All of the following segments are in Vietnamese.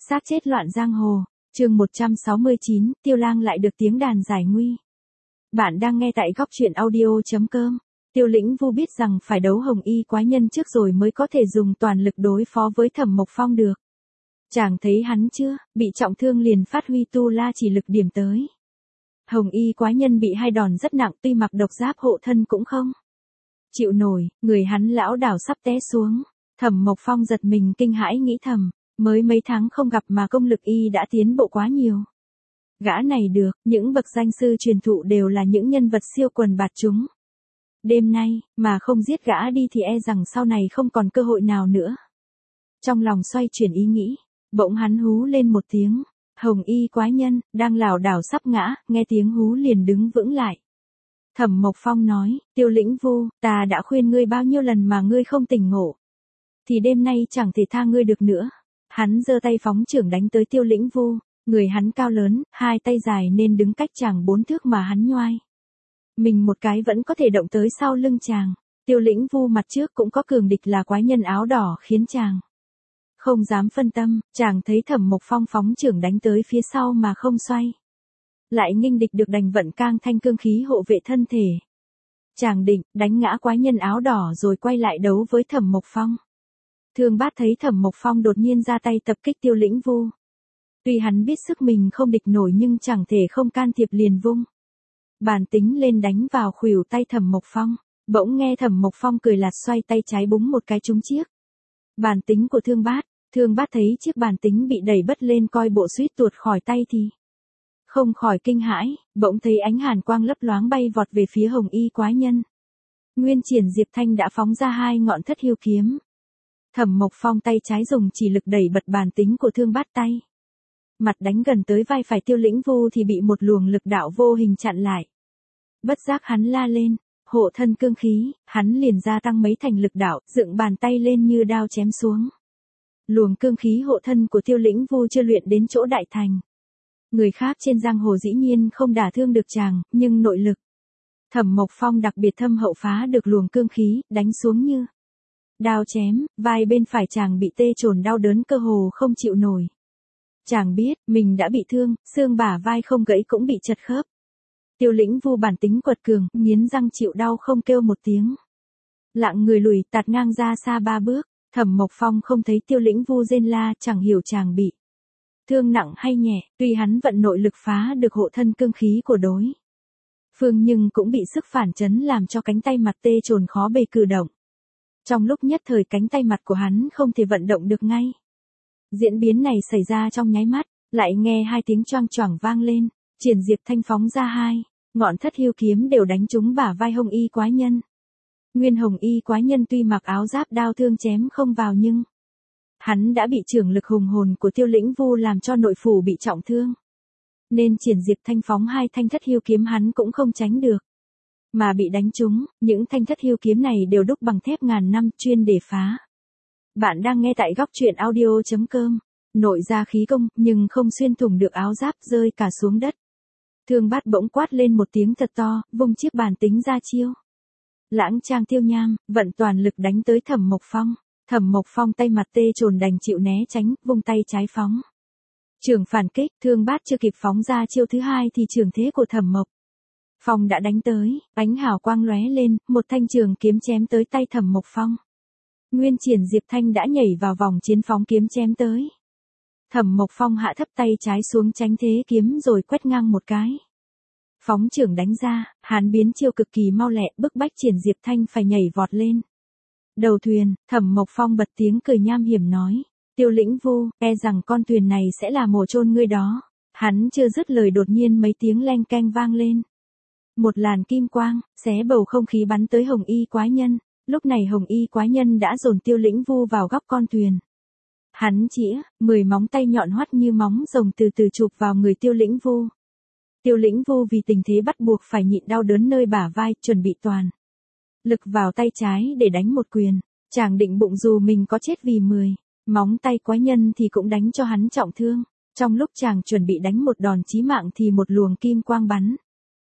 Xác chết loạn giang hồ, chương 169, Tiêu Lang lại được tiếng đàn giải nguy. Bạn đang nghe tại góc truyện audio.com. Tiêu Lĩnh Vu biết rằng phải đấu Hồng Y quái nhân trước rồi mới có thể dùng toàn lực đối phó với Thẩm Mộc Phong được. Chàng thấy hắn chưa, bị trọng thương liền phát huy tu la chỉ lực điểm tới. Hồng Y quái nhân bị hai đòn rất nặng, tuy mặc độc giáp hộ thân cũng không chịu nổi, người hắn lão đảo sắp té xuống. Thẩm Mộc Phong giật mình kinh hãi nghĩ thầm, mới mấy tháng không gặp mà công lực y đã tiến bộ quá nhiều. Gã này được, những bậc danh sư truyền thụ đều là những nhân vật siêu quần bạt chúng. Đêm nay, mà không giết gã đi thì e rằng sau này không còn cơ hội nào nữa. Trong lòng xoay chuyển ý nghĩ, bỗng hắn hú lên một tiếng. Hồng Y quái nhân, đang lảo đảo sắp ngã, nghe tiếng hú liền đứng vững lại. Thẩm Mộc Phong nói, Tiêu Lĩnh Vu, ta đã khuyên ngươi bao nhiêu lần mà ngươi không tỉnh ngộ. Thì đêm nay chẳng thể tha ngươi được nữa. Hắn giơ tay phóng chưởng đánh tới Tiêu Lĩnh Vu, người hắn cao lớn, hai tay dài nên đứng cách chàng 4 thước mà hắn nhoai. Mình một cái vẫn có thể động tới sau lưng chàng. Tiêu Lĩnh Vu mặt trước cũng có cường địch là quái nhân áo đỏ khiến chàng không dám phân tâm. Chàng thấy Thẩm Mộc Phong phóng chưởng đánh tới phía sau mà không xoay lại nghênh địch được, đành vận cang thanh cương khí hộ vệ thân thể. Chàng định đánh ngã quái nhân áo đỏ rồi quay lại đấu với Thẩm Mộc Phong. Thương Bát thấy Thẩm Mộc Phong đột nhiên ra tay tập kích Tiêu Lĩnh Vu. Tuy hắn biết sức mình không địch nổi nhưng chẳng thể không can thiệp, liền vung bàn tính lên đánh vào khuỷu tay Thẩm Mộc Phong. Bỗng nghe Thẩm Mộc Phong cười lạt, xoay tay trái búng một cái trúng chiếc bàn tính của Thương Bát. Thương Bát thấy chiếc bàn tính bị đẩy bất lên coi bộ suýt tuột khỏi tay thì không khỏi kinh hãi, bỗng thấy ánh hàn quang lấp loáng bay vọt về phía Hồng Y quái nhân. Nguyên Triển Diệp Thanh đã phóng ra hai ngọn Thất Hiêu kiếm. Thẩm Mộc Phong tay trái dùng chỉ lực đẩy bật bàn tính của Thương Bát tay mặt đánh gần tới vai phải Tiêu Lĩnh Vu thì bị một luồng lực đạo vô hình chặn lại. Bất giác hắn la lên, hộ thân cương khí, hắn liền gia tăng mấy thành lực đạo, dựng bàn tay lên như đao chém xuống. Luồng cương khí hộ thân của Tiêu Lĩnh Vu chưa luyện đến chỗ đại thành. Người khác trên giang hồ dĩ nhiên không đả thương được chàng, nhưng nội lực Thẩm Mộc Phong đặc biệt thâm hậu, phá được luồng cương khí, đánh xuống như đao chém, vai bên phải chàng bị tê chồn đau đớn cơ hồ không chịu nổi. Chàng biết, mình đã bị thương, xương bả vai không gãy cũng bị chật khớp. Tiêu Lĩnh Vu bản tính quật cường, nghiến răng chịu đau không kêu một tiếng. Lạng người lùi tạt ngang ra xa 3 bước, Thẩm Mộc Phong không thấy Tiêu Lĩnh Vu rên la, chẳng hiểu chàng bị thương nặng hay nhẹ, tuy hắn vận nội lực phá được hộ thân cương khí của đối phương nhưng cũng bị sức phản chấn làm cho cánh tay mặt tê chồn khó bề cử động. Trong lúc nhất thời cánh tay mặt của hắn không thể vận động được ngay. Diễn biến này xảy ra trong nháy mắt, lại nghe hai tiếng choang choảng vang lên, Triển Diệp Thanh phóng ra hai ngọn Thất Hiêu kiếm đều đánh trúng bả vai Hồng Y quái nhân. Nguyên Hồng Y quái nhân tuy mặc áo giáp đao thương chém không vào nhưng hắn đã bị chưởng lực hùng hồn của Tiêu Lĩnh Vu làm cho nội phủ bị trọng thương. Nên Triển Diệp Thanh phóng hai thanh Thất Hiêu kiếm hắn cũng không tránh được. Mà bị đánh trúng, những thanh Thất Hiêu kiếm này đều đúc bằng thép ngàn năm chuyên để phá. Bạn đang nghe tại góc truyện audio.com. Nội ra khí công, nhưng không xuyên thủng được áo giáp, rơi cả xuống đất. Thương Bát bỗng quát lên một tiếng thật to, vung chiếc bàn tính ra chiêu. Lãng Trang Tiêu Nham, vận toàn lực đánh tới Thẩm Mộc Phong. Thẩm Mộc Phong tay mặt tê chồn đành chịu né tránh, vung tay trái phóng chưởng phản kích. Thương Bát chưa kịp phóng ra chiêu thứ hai thì chưởng thế của Thẩm Mộc Phong đã đánh tới, ánh hào quang lóe lên, một thanh trường kiếm chém tới tay Thẩm Mộc Phong. Nguyên Triển Diệp Thanh đã nhảy vào vòng chiến phóng kiếm chém tới. Thẩm Mộc Phong hạ thấp tay trái xuống tránh thế kiếm rồi quét ngang một cái. Phóng chưởng đánh ra, hắn biến chiêu cực kỳ mau lẹ, bức bách Triển Diệp Thanh phải nhảy vọt lên đầu thuyền. Thẩm Mộc Phong bật tiếng cười nham hiểm nói, Tiêu Lĩnh Vu, e rằng con thuyền này sẽ là mồ chôn ngươi đó. Hắn chưa dứt lời đột nhiên mấy tiếng leng keng vang lên. Một làn kim quang, xé bầu không khí bắn tới Hồng Y quái nhân. Lúc này Hồng Y quái nhân đã dồn Tiêu Lĩnh Vu vào góc con thuyền. Hắn chĩa 10 móng tay nhọn hoắt như móng rồng từ từ chụp vào người Tiêu Lĩnh Vu. Tiêu Lĩnh Vu vì tình thế bắt buộc phải nhịn đau đớn nơi bả vai, chuẩn bị toàn lực vào tay trái để đánh một quyền. Chàng định bụng dù mình có chết vì 10 móng tay quái nhân thì cũng đánh cho hắn trọng thương. Trong lúc chàng chuẩn bị đánh một đòn chí mạng thì một luồng kim quang bắn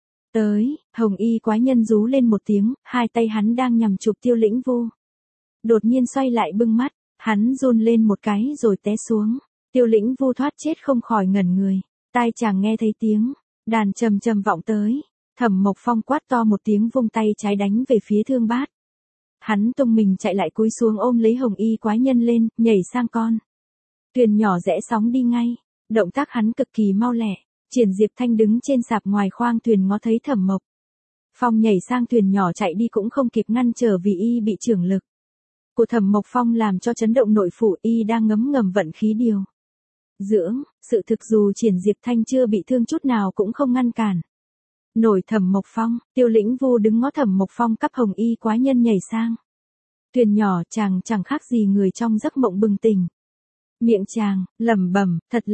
tới, Hồng Y quái nhân rú lên một tiếng, hai tay hắn đang nhằm chụp Tiêu Lĩnh Vu đột nhiên xoay lại bưng mắt, hắn run lên một cái rồi té xuống. Tiêu Lĩnh Vu thoát chết không khỏi ngẩn người, tai chàng nghe thấy tiếng đàn trầm trầm vọng tới, Thẩm Mộc Phong quát to một tiếng vung tay trái đánh về phía Thương Bát. Hắn tung mình chạy lại cúi xuống ôm lấy Hồng Y quái nhân lên, nhảy sang con thuyền nhỏ rẽ sóng đi ngay, động tác hắn cực kỳ mau lẹ. Triển Diệp Thanh đứng trên sạp ngoài khoang thuyền ngó thấy Thẩm Mộc Phong nhảy sang thuyền nhỏ chạy đi cũng không kịp ngăn trở vì y bị chưởng lực của Thẩm Mộc Phong làm cho chấn động nội phủ, y đang ngấm ngầm vận khí điều dưỡng, sự thực dù Triển Diệp Thanh chưa bị thương chút nào cũng không ngăn cản nổi Thẩm Mộc Phong. Tiêu Lĩnh Vu đứng ngó Thẩm Mộc Phong cắp Hồng Y quái nhân nhảy sang thuyền nhỏ, chàng chẳng khác gì người trong giấc mộng bừng tỉnh. Miệng chàng lẩm bẩm, thật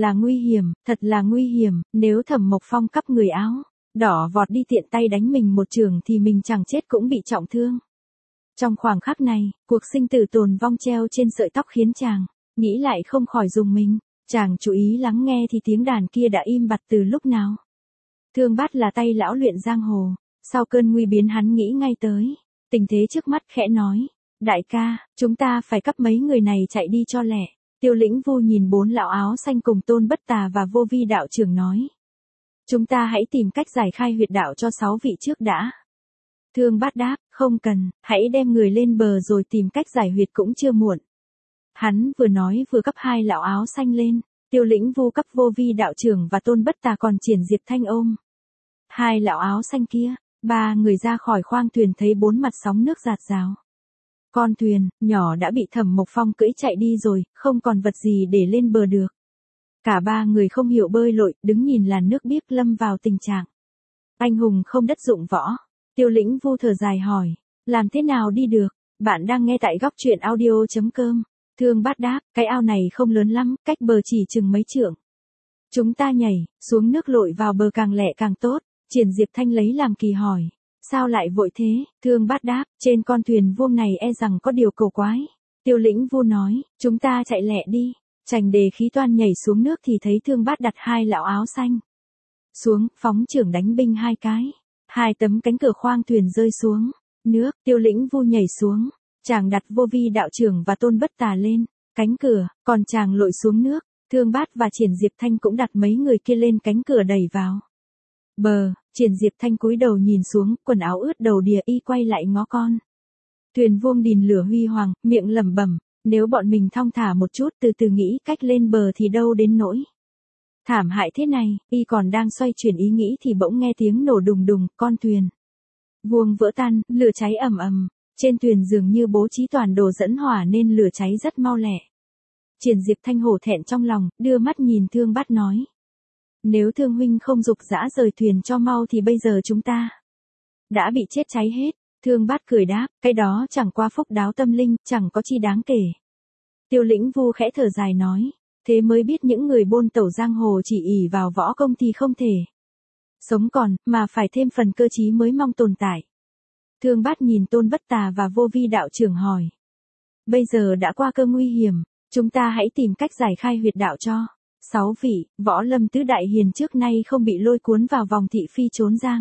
là nguy hiểm, nếu Thẩm Mộc Phong cắp người áo đỏ vọt đi tiện tay đánh mình một chưởng thì mình chẳng chết cũng bị trọng thương. Trong khoảng khắc này, cuộc sinh tử tồn vong treo trên sợi tóc khiến chàng nghĩ lại không khỏi rùng mình. Chàng chú ý lắng nghe thì tiếng đàn kia đã im bặt từ lúc nào. Thương Bát là tay lão luyện giang hồ, sau cơn nguy biến hắn nghĩ ngay tới tình thế trước mắt, khẽ nói, đại ca, chúng ta phải cắp mấy người này chạy đi cho lẹ. Tiêu Lĩnh Vu nhìn 4 lão áo xanh cùng Tôn Bất Tà và Vô Vi đạo trưởng nói, chúng ta hãy tìm cách giải khai huyệt đạo cho 6 vị trước đã. Thương Bát đáp, không cần, hãy đem người lên bờ rồi tìm cách giải huyệt cũng chưa muộn. Hắn vừa nói vừa cắp 2 lão áo xanh lên, Tiêu Lĩnh Vu cắp Vô Vi đạo trưởng và Tôn Bất Tà, còn Triển Diệp Thanh ôm 2 lão áo xanh kia. 3 người ra khỏi khoang thuyền thấy 4 mặt sóng nước rạt rào. Con thuyền nhỏ đã bị Thẩm Mộc Phong cưỡi chạy đi rồi, không còn vật gì để lên bờ được. Cả 3 người không hiểu bơi lội, đứng nhìn làn nước biếc lâm vào tình trạng anh hùng không đất dụng võ. Tiêu Lĩnh Vu thở dài hỏi, làm thế nào đi được? Bạn đang nghe tại góc truyện audio.com. Thương Bát đáp, cái ao này không lớn lắm, cách bờ chỉ chừng mấy trượng. Chúng ta nhảy xuống nước lội vào bờ càng lẹ càng tốt. Triển Diệp Thanh lấy làm kỳ hỏi, sao lại vội thế? Thương Bát đáp, trên con thuyền vuông này e rằng có điều cổ quái. Tiêu Lĩnh Vu nói, chúng ta chạy lẹ đi. Chành đề khí toan nhảy xuống nước thì thấy Thương Bát đặt 2 lão áo xanh xuống, phóng chưởng đánh binh 2 cái. 2 tấm cánh cửa khoang thuyền rơi xuống nước. Tiêu Lĩnh Vu nhảy xuống, chàng đặt Vô Vi đạo trưởng và Tôn Bất Tà lên cánh cửa, còn chàng lội xuống nước. Thương Bát và Triển Diệp Thanh cũng đặt mấy người kia lên cánh cửa đẩy vào bờ. Triển Diệp Thanh cúi đầu nhìn xuống, quần áo ướt đầu đìa, y quay lại ngó con thuyền vuông đìn lửa huy hoàng, miệng lẩm bẩm, nếu bọn mình thong thả một chút, từ từ nghĩ cách lên bờ thì đâu đến nỗi thảm hại thế này. Y còn đang xoay chuyển ý nghĩ thì bỗng nghe tiếng nổ đùng đùng, con thuyền vuông vỡ tan, lửa cháy ầm ầm. Trên thuyền dường như bố trí toàn đồ dẫn hỏa nên lửa cháy rất mau lẹ. Triển Diệp Thanh hổ thẹn trong lòng, đưa mắt nhìn Thương Bát nói, nếu Thương huynh không dục dã rời thuyền cho mau thì bây giờ chúng ta đã bị chết cháy hết. Thương Bát cười đáp, cái đó chẳng qua phúc đáo tâm linh, chẳng có chi đáng kể. Tiêu Lĩnh Vu khẽ thở dài nói, thế mới biết những người bôn tẩu giang hồ chỉ ỷ vào võ công thì không thể sống còn, mà phải thêm phần cơ trí mới mong tồn tại. Thương Bát nhìn Tôn Bất Tà và Vô Vi đạo trưởng hỏi, bây giờ đã qua cơn nguy hiểm, chúng ta hãy tìm cách giải khai huyệt đạo cho 6 vị võ lâm tứ đại hiền trước nay không bị lôi cuốn vào vòng thị phi trốn giang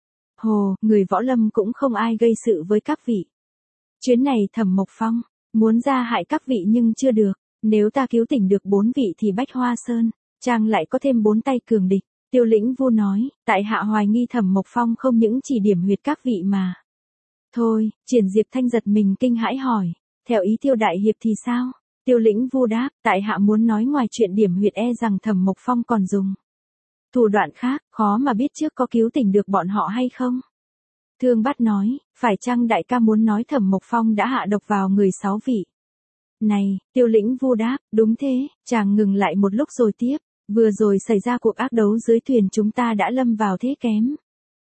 hồ, người võ lâm cũng không ai gây sự với các vị. Chuyến này Thẩm Mộc Phong muốn ra hại các vị nhưng chưa được, nếu ta cứu tỉnh được 4 vị thì Bách Hoa Sơn chàng lại có thêm 4 tay cường địch. Tiêu Lĩnh Vu nói, tại hạ hoài nghi Thẩm Mộc Phong không những chỉ điểm huyệt các vị mà thôi. Triển Diệp Thanh giật mình kinh hãi hỏi, theo ý Tiêu đại hiệp thì sao? Tiêu Lĩnh Vu đáp, tại hạ muốn nói ngoài chuyện điểm huyệt e rằng Thẩm Mộc Phong còn dùng thủ đoạn khác, khó mà biết trước có cứu tỉnh được bọn họ hay không. Thương Bát nói, phải chăng đại ca muốn nói Thẩm Mộc Phong đã hạ độc vào người 6 vị này? Tiêu Lĩnh Vu đáp, đúng thế. Chàng ngừng lại một lúc rồi tiếp, vừa rồi xảy ra cuộc ác đấu dưới thuyền, chúng ta đã lâm vào thế kém.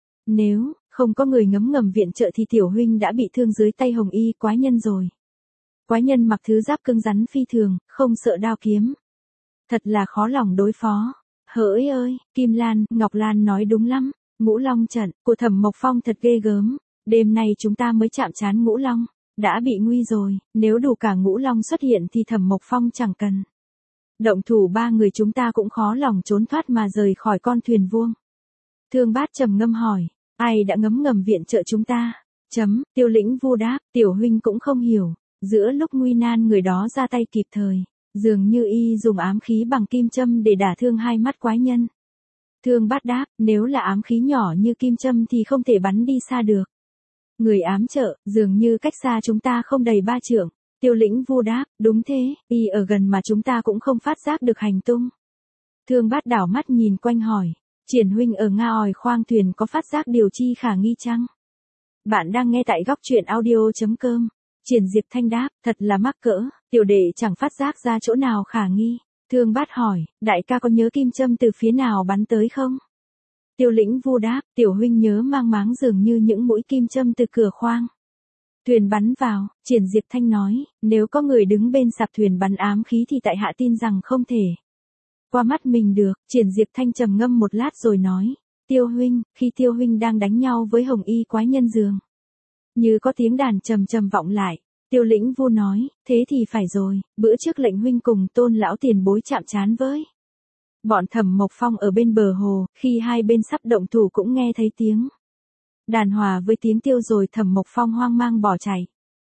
Nếu không có người ngấm ngầm viện trợ thì tiểu huynh đã bị thương dưới tay Hồng Y quái nhân rồi. Quái nhân mặc thứ giáp cứng rắn phi thường, không sợ đao kiếm, thật là khó lòng đối phó. Hỡi ơi, Kim Lan, Ngọc Lan nói đúng lắm, Ngũ Long trận của Thẩm Mộc Phong thật ghê gớm. Đêm nay chúng ta mới chạm trán Ngũ Long, đã bị nguy rồi, nếu đủ cả Ngũ Long xuất hiện thì Thẩm Mộc Phong chẳng cần động thủ, 3 người chúng ta cũng khó lòng trốn thoát mà rời khỏi con thuyền vuông. Thương Bát trầm ngâm hỏi, ai đã ngấm ngầm viện trợ chúng ta? Tiêu Lĩnh Vu đáp, tiểu huynh cũng không hiểu, giữa lúc nguy nan người đó ra tay kịp thời, Dường như y dùng ám khí bằng kim châm để đả thương hai mắt quái nhân. Thương Bát đáp, nếu là ám khí nhỏ như kim châm thì không thể bắn đi xa được. Người ám trợ, dường như cách xa chúng ta không đầy 3 trượng. Tiêu Lĩnh Vu đáp, đúng thế, y ở gần mà chúng ta cũng không phát giác được hành tung. Thương Bát đảo mắt nhìn quanh hỏi, Triển huynh ở Nga Ỏi khoang thuyền có phát giác điều chi khả nghi chăng? Bạn đang nghe tại góc truyện audio.com. Triển Diệp Thanh đáp, thật là mắc cỡ, tiểu đệ chẳng phát giác ra chỗ nào khả nghi. Thương Bát hỏi, đại ca có nhớ kim châm từ phía nào bắn tới không? Tiêu Lĩnh Vu đáp, tiểu huynh nhớ mang máng dường như những mũi kim châm từ cửa khoang thuyền bắn vào. Triển Diệp Thanh nói, nếu có người đứng bên sạp thuyền bắn ám khí thì tại hạ tin rằng không thể qua mắt mình được. Triển Diệp Thanh trầm ngâm một lát rồi nói, Tiêu huynh, khi Tiêu huynh đang đánh nhau với Hồng Y quái nhân giường, như có tiếng đàn trầm trầm vọng lại. Tiêu Lĩnh Vu nói, thế thì phải rồi, bữa trước lệnh huynh cùng Tôn lão tiền bối chạm trán với bọn Thẩm Mộc Phong ở bên bờ hồ, khi hai bên sắp động thủ cũng nghe thấy tiếng đàn hòa với tiếng tiêu rồi Thẩm Mộc Phong hoang mang bỏ chạy.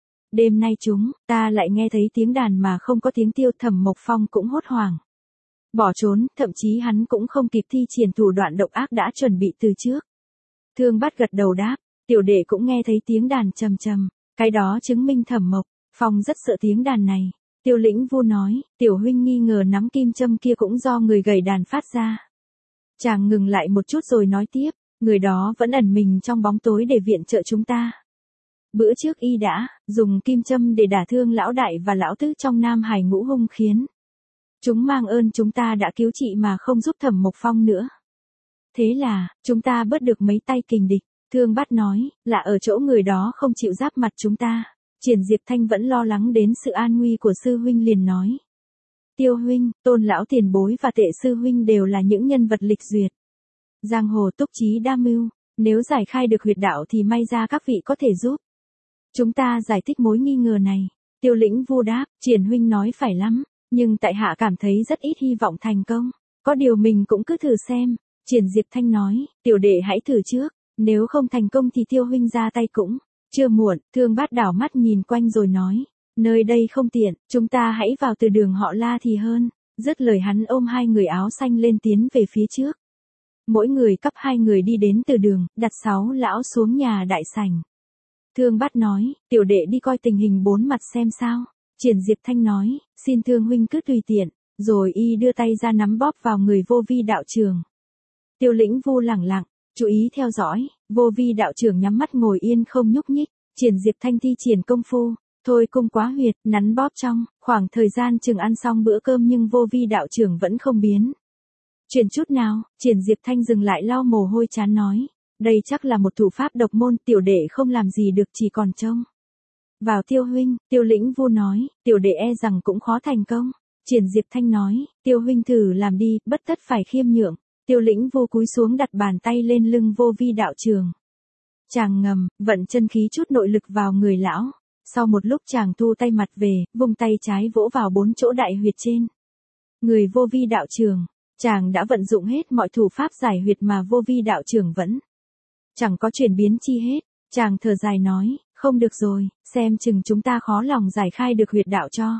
Đêm nay chúng ta lại nghe thấy tiếng đàn mà không có tiếng tiêu, Thẩm Mộc Phong cũng hốt hoảng bỏ trốn, thậm chí hắn cũng không kịp thi triển thủ đoạn độc ác đã chuẩn bị từ trước. Thương Bát gật đầu đáp, tiểu đệ cũng nghe thấy tiếng đàn trầm trầm, cái đó chứng minh Thẩm Mộc Phong rất sợ tiếng đàn này. Tiêu Lĩnh Vu nói, tiểu huynh nghi ngờ nắm kim châm kia cũng do người gầy đàn phát ra. Chàng ngừng lại một chút rồi nói tiếp, người đó vẫn ẩn mình trong bóng tối để viện trợ chúng ta. Bữa trước y đã dùng kim châm để đả thương lão đại và lão tứ trong Nam Hải Ngũ Hung, khiến chúng mang ơn chúng ta đã cứu trị mà không giúp Thẩm Mộc Phong nữa. Thế là, chúng ta bớt được mấy tay kình địch. Thương Bát nói, là ở chỗ người đó không chịu giáp mặt chúng ta. Triển Diệp Thanh vẫn lo lắng đến sự an nguy của sư huynh liền nói, Tiêu huynh, Tôn lão tiền bối và Tệ sư huynh đều là những nhân vật lịch duyệt, giang hồ túc trí đa mưu, nếu giải khai được huyệt đạo thì may ra các vị có thể giúp chúng ta giải thích mối nghi ngờ này. Tiêu Lĩnh Vu đáp, Triển huynh nói phải lắm, nhưng tại hạ cảm thấy rất ít hy vọng thành công, có điều mình cũng cứ thử xem. Triển Diệp Thanh nói, tiểu đệ hãy thử trước, nếu không thành công thì Tiêu huynh ra tay cũng chưa muộn. Thương Bát đảo mắt nhìn quanh rồi nói, nơi đây không tiện, chúng ta hãy vào từ đường họ La thì hơn. Dứt lời hắn ôm hai người áo xanh lên tiến về phía trước. Mỗi người cấp hai người đi đến từ đường, đặt 6 lão xuống nhà đại sảnh. Thương Bát nói, tiểu đệ đi coi tình hình bốn mặt xem sao. Triển Diệp Thanh nói, xin Thương huynh cứ tùy tiện, rồi y đưa tay ra nắm bóp vào người Vô Vi đạo trưởng. Tiêu Lĩnh Vu lẳng lặng, chú ý theo dõi. Vô Vi đạo trưởng nhắm mắt ngồi yên không nhúc nhích. Triển Diệp Thanh thi triển công phu, thôi cung quá huyệt, nắn bóp trong khoảng thời gian chừng ăn xong bữa cơm nhưng Vô Vi đạo trưởng vẫn không biến chuyển chút nào. Triển Diệp Thanh dừng lại lau mồ hôi chán nói, đây chắc là một thủ pháp độc môn, tiểu đệ không làm gì được, chỉ còn trông vào Tiêu huynh. Tiêu Lĩnh Vu nói, tiểu đệ e rằng cũng khó thành công. Triển Diệp Thanh nói, Tiêu huynh thử làm đi, bất tất phải khiêm nhượng. Tiêu Lĩnh Vu cúi xuống đặt bàn tay lên lưng Vô Vi đạo trưởng. Chàng ngầm, vận chân khí chút nội lực vào người lão. Sau một lúc chàng thu tay mặt về, vung tay trái vỗ vào 4 chỗ đại huyệt trên người Vô Vi đạo trưởng. Chàng đã vận dụng hết mọi thủ pháp giải huyệt mà Vô Vi đạo trưởng vẫn chẳng có chuyển biến chi hết. Chàng thở dài nói, không được rồi, xem chừng chúng ta khó lòng giải khai được huyệt đạo cho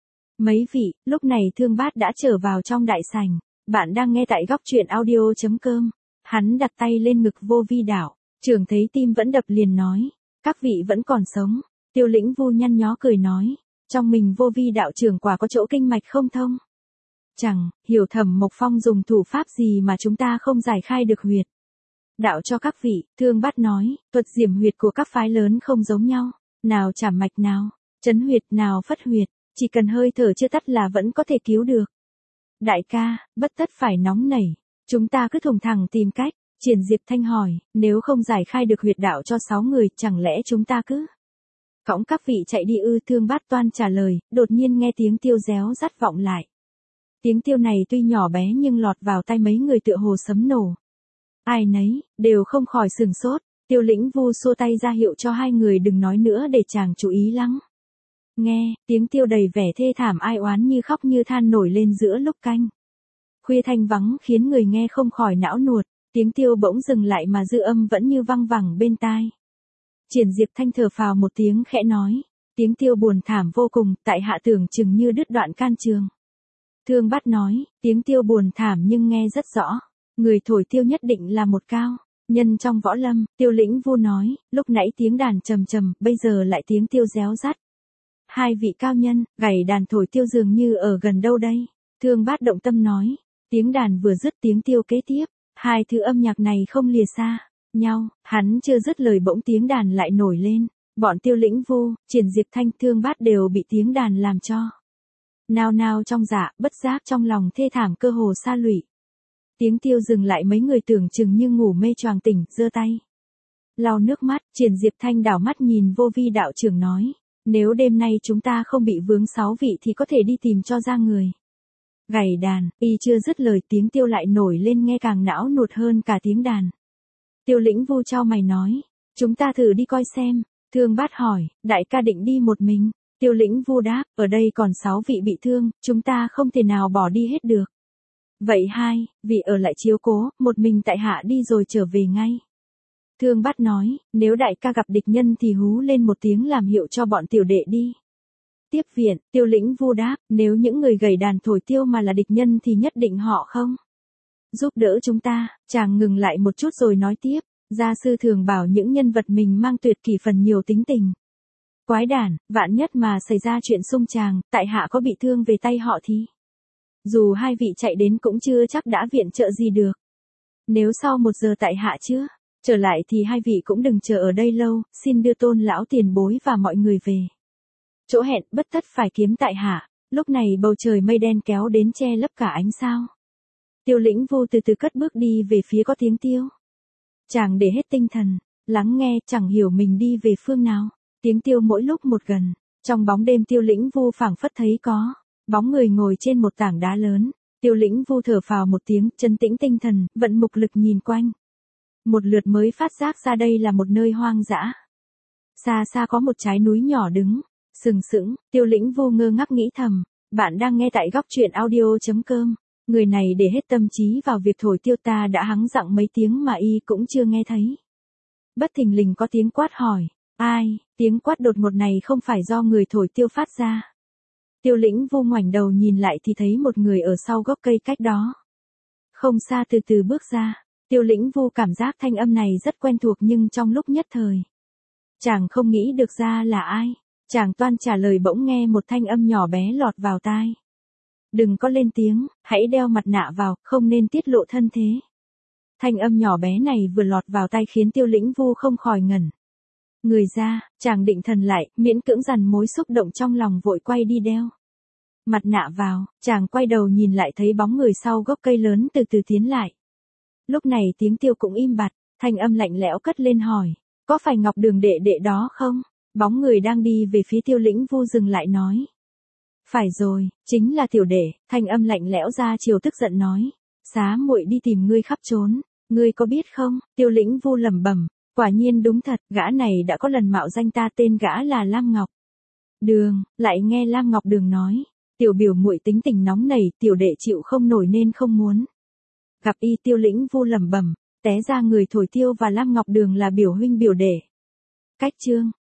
mấy vị. Lúc này Thương Bát đã trở vào trong đại sảnh. Bạn đang nghe tại góc truyện audio.com. Hắn đặt tay lên ngực Vô Vi đạo trưởng thấy tim vẫn đập liền nói, các vị vẫn còn sống. Tiêu Lĩnh Vu nhăn nhó cười nói, trong mình Vô Vi đạo trưởng quả có chỗ kinh mạch không thông. Chẳng hiểu Thẩm Mộc Phong dùng thủ pháp gì mà chúng ta không giải khai được huyệt đạo cho các vị. Thương Bát nói, thuật diểm huyệt của các phái lớn không giống nhau, nào chảm mạch, nào chấn huyệt, nào phất huyệt, chỉ cần hơi thở chưa tắt là vẫn có thể cứu được. Đại ca, bất tất phải nóng nảy, chúng ta cứ thùng thẳng tìm cách. Triển Diệp Thanh hỏi, nếu không giải khai được huyệt đạo cho 6 người, chẳng lẽ chúng ta cứ cõng các vị chạy đi ư? Thương Bát toan trả lời, đột nhiên nghe tiếng tiêu réo rắt vọng lại. Tiếng tiêu này tuy nhỏ bé nhưng lọt vào tai mấy người tựa hồ sấm nổ. Ai nấy đều không khỏi sừng sốt. Tiêu Lĩnh Vu xua tay ra hiệu cho hai người đừng nói nữa để chàng chú ý lắng nghe. Tiếng tiêu đầy vẻ thê thảm ai oán như khóc như than nổi lên giữa lúc canh khuya thanh vắng, khiến người nghe không khỏi não nuột. Tiếng tiêu bỗng dừng lại mà dư âm vẫn như văng vẳng bên tai. Triển Diệp Thanh thở phào một tiếng khẽ nói, Tiếng tiêu buồn thảm vô cùng, tại hạ tưởng chừng như đứt đoạn can trường. Thương Bát nói, tiếng tiêu buồn thảm nhưng nghe rất rõ. Người thổi tiêu nhất định là một cao nhân trong võ lâm. Tiêu Lĩnh Vu nói, lúc nãy tiếng đàn trầm trầm, bây giờ lại tiếng tiêu réo rắt. Hai vị cao nhân, gảy đàn thổi tiêu dường như ở gần đâu đây? Thương Bát động tâm nói, tiếng đàn vừa dứt tiếng tiêu kế tiếp, hai thứ âm nhạc này không lìa xa nhau. Hắn chưa dứt lời bỗng tiếng đàn lại nổi lên. Bọn Tiêu Lĩnh Vu, Triển Diệp Thanh, Thương Bát đều bị tiếng đàn làm cho nao nao trong dạ, bất giác trong lòng thê thảm cơ hồ sa lụy. Tiếng tiêu dừng lại, mấy người tưởng chừng như ngủ mê choàng tỉnh, giơ tay lau nước mắt. Triển Diệp Thanh đảo mắt nhìn Vô Vi đạo trưởng nói, nếu đêm nay chúng ta không bị vướng 6 vị thì có thể đi tìm cho ra người gảy đàn. Y chưa dứt lời tiếng tiêu lại nổi lên nghe càng não nuột hơn cả tiếng đàn. Tiêu Lĩnh Vu chau mày nói, chúng ta thử đi coi xem. Thương Bát hỏi, đại ca định đi một mình? Tiêu Lĩnh Vu đáp, ở đây còn 6 vị bị thương, chúng ta không thể nào bỏ đi hết được. Vậy hai vị ở lại chiếu cố, một mình tại hạ đi rồi trở về ngay. Thương Bát nói, nếu đại ca gặp địch nhân thì hú lên một tiếng làm hiệu cho bọn tiểu đệ đi tiếp viện. Tiêu Lĩnh Vu đáp, nếu những người gảy đàn thổi tiêu mà là địch nhân thì nhất định họ không giúp đỡ chúng ta. Chàng ngừng lại một chút rồi nói tiếp, gia sư thường bảo những nhân vật mình mang tuyệt kỷ phần nhiều tính tình quái đản, vạn nhất mà xảy ra chuyện xung tràng, tại hạ có bị thương về tay họ thì dù hai vị chạy đến cũng chưa chắc đã viện trợ gì được. Nếu sau 1 giờ tại hạ chưa trở lại thì hai vị cũng đừng chờ ở đây lâu, xin đưa Tôn lão tiền bối và mọi người về chỗ hẹn, bất tất phải kiếm tại hạ. Lúc này bầu trời mây đen kéo đến che lấp cả ánh sao. Tiêu Lĩnh Vu từ từ cất bước đi về phía có tiếng tiêu. Chàng để hết tinh thần lắng nghe, chẳng hiểu mình đi về phương nào. Tiếng tiêu mỗi lúc một gần. Trong bóng đêm Tiêu Lĩnh Vu phảng phất thấy có bóng người ngồi trên một tảng đá lớn. Tiêu Lĩnh Vu thở phào một tiếng, trấn tĩnh tinh thần, vận mục lực nhìn quanh. Một lượt mới phát giác ra đây là một nơi hoang dã. Xa xa có một trái núi nhỏ đứng sừng sững. Tiêu Lĩnh Vu ngơ ngác nghĩ thầm, bạn đang nghe tại góc truyện audio.com. Người này để hết tâm trí vào việc thổi tiêu, ta đã hắng giọng mấy tiếng mà y cũng chưa nghe thấy. Bất thình lình có tiếng quát hỏi, ai? Tiếng quát đột ngột này không phải do người thổi tiêu phát ra. Tiêu Lĩnh Vu ngoảnh đầu nhìn lại thì thấy một người ở sau gốc cây cách đó không xa từ từ bước ra. Tiêu Lĩnh Vu cảm giác thanh âm này rất quen thuộc nhưng trong lúc nhất thời chàng không nghĩ được ra là ai. Chàng toan trả lời bỗng nghe một thanh âm nhỏ bé lọt vào tai. Đừng có lên tiếng, hãy đeo mặt nạ vào, không nên tiết lộ thân thế. Thanh âm nhỏ bé này vừa lọt vào tai khiến Tiêu Lĩnh Vu không khỏi ngẩn người ra. Chàng định thần lại, miễn cưỡng dằn mối xúc động trong lòng, vội quay đi đeo mặt nạ vào. Chàng quay đầu nhìn lại thấy bóng người sau gốc cây lớn từ từ tiến lại. Lúc này tiếng tiêu cũng im bặt, thanh âm lạnh lẽo cất lên hỏi, có phải Ngọc Đường đệ đệ đó không? Bóng người đang đi về phía Tiêu Lĩnh Vu dừng lại nói, phải rồi, chính là tiểu đệ. Thanh âm lạnh lẽo ra chiều tức giận nói, xá muội đi tìm ngươi khắp trốn, ngươi có biết không? Tiêu Lĩnh Vu lẩm bẩm, quả nhiên đúng thật, gã này đã có lần mạo danh ta, tên gã là Lam Ngọc Đường. Lại nghe Lam Ngọc Đường nói, tiểu biểu muội tính tình nóng nảy, tiểu đệ chịu không nổi nên không muốn gặp y. Tiêu Lĩnh Vu lẩm bẩm, té ra người thổi tiêu và Lam Ngọc Đường là biểu huynh biểu đệ. Cách chương